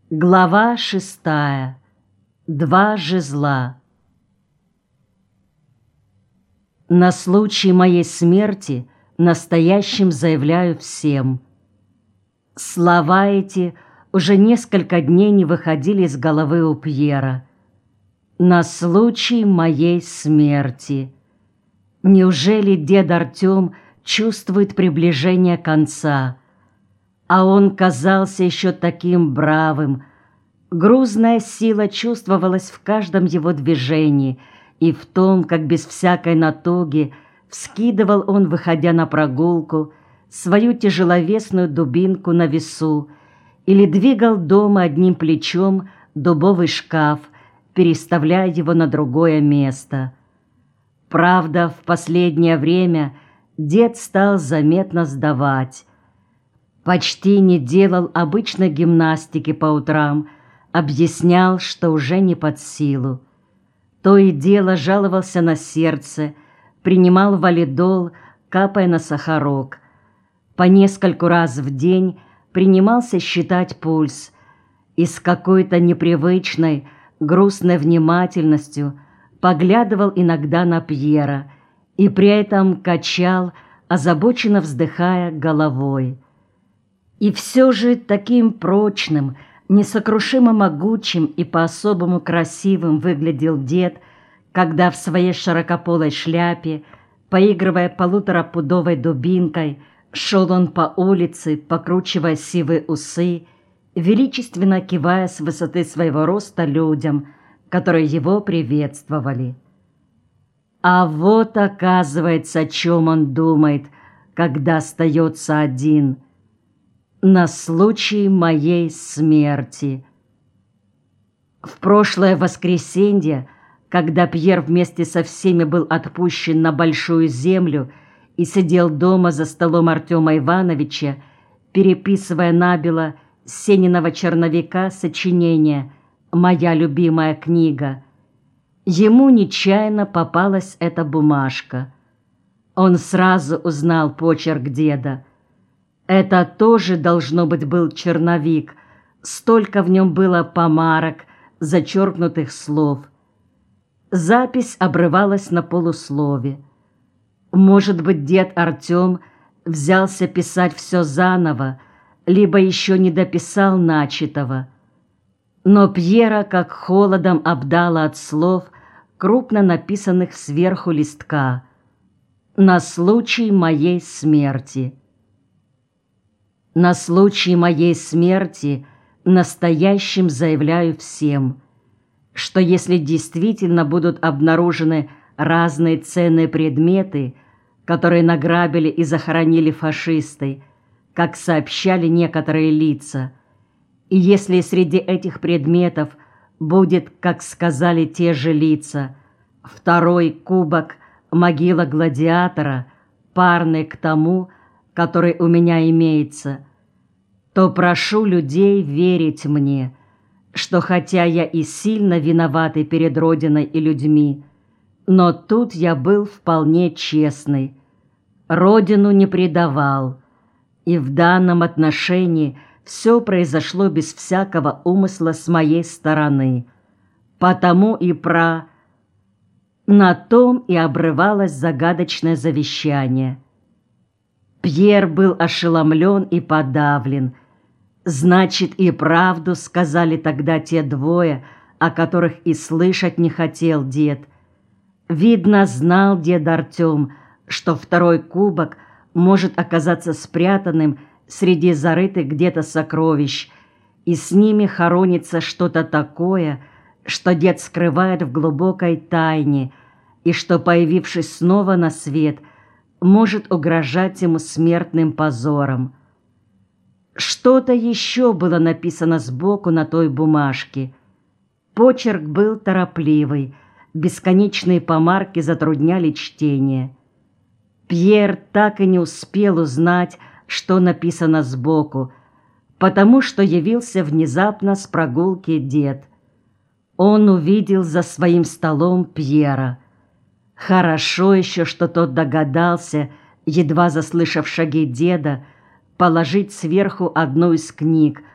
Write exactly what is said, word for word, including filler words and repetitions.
Глава шестая. Два жезла. На случай моей смерти настоящим заявляю всем. Слова эти уже несколько дней не выходили из головы у Пьера. На случай моей смерти. Неужели дед Артем чувствует приближение конца? А он казался еще таким бравым. Грузная сила чувствовалась в каждом его движении и в том, как без всякой натуги вскидывал он, выходя на прогулку, свою тяжеловесную дубинку на весу или двигал дома одним плечом дубовый шкаф, переставляя его на другое место. Правда, в последнее время дед стал заметно сдавать. Почти не делал обычной гимнастики по утрам, объяснял, что уже не под силу. То и дело жаловался на сердце, принимал валидол, капая на сахарок. По нескольку раз в день принимался считать пульс и с какой-то непривычной, грустной внимательностью поглядывал иногда на Пьера и при этом качал, озабоченно вздыхая головой. И все же таким прочным, несокрушимо могучим и по-особому красивым выглядел дед, когда в своей широкополой шляпе, поигрывая полуторапудовой дубинкой, шел он по улице, покручивая сивые усы, величественно кивая с высоты своего роста людям, которые его приветствовали. А вот, оказывается, о чем он думает, когда остается один – на случай моей смерти. В прошлое воскресенье, когда Пьер вместе со всеми был отпущен на Большую Землю и сидел дома за столом Артема Ивановича, переписывая набело с Сениного черновика сочинение «Моя любимая книга», ему нечаянно попалась эта бумажка. Он сразу узнал почерк деда. Это тоже, должно быть, был черновик, столько в нем было помарок, зачеркнутых слов. Запись обрывалась на полуслове. Может быть, дед Артем взялся писать все заново, либо еще не дописал начатого. Но Пьера как холодом обдало от слов, крупно написанных сверху листка «На случай моей смерти». На случай моей смерти настоящим заявляю всем, что если действительно будут обнаружены разные ценные предметы, которые награбили и захоронили фашисты, как сообщали некоторые лица, и если среди этих предметов будет, как сказали те же лица, второй кубок могила гладиатора, парный к тому, который у меня имеется, то прошу людей верить мне, что хотя я и сильно виноватый перед Родиной и людьми, но тут я был вполне честный, Родину не предавал, и в данном отношении все произошло без всякого умысла с моей стороны, потому и про... На том и обрывалось загадочное завещание. Пьер был ошеломлен и подавлен. Значит, и правду сказали тогда те двое, о которых и слышать не хотел дед. Видно, знал дед Артем, что второй кубок может оказаться спрятанным среди зарытых где-то сокровищ, и с ними хоронится что-то такое, что дед скрывает в глубокой тайне, и что, появившись снова на свет, может угрожать ему смертным позором. Что-то еще было написано сбоку на той бумажке. Почерк был торопливый, бесконечные помарки затрудняли чтение. Пьер так и не успел узнать, что написано сбоку, потому что явился внезапно с прогулки дед. Он увидел за своим столом Пьера. Хорошо еще, что тот догадался, едва заслышав шаги деда, положить сверху одну из книг,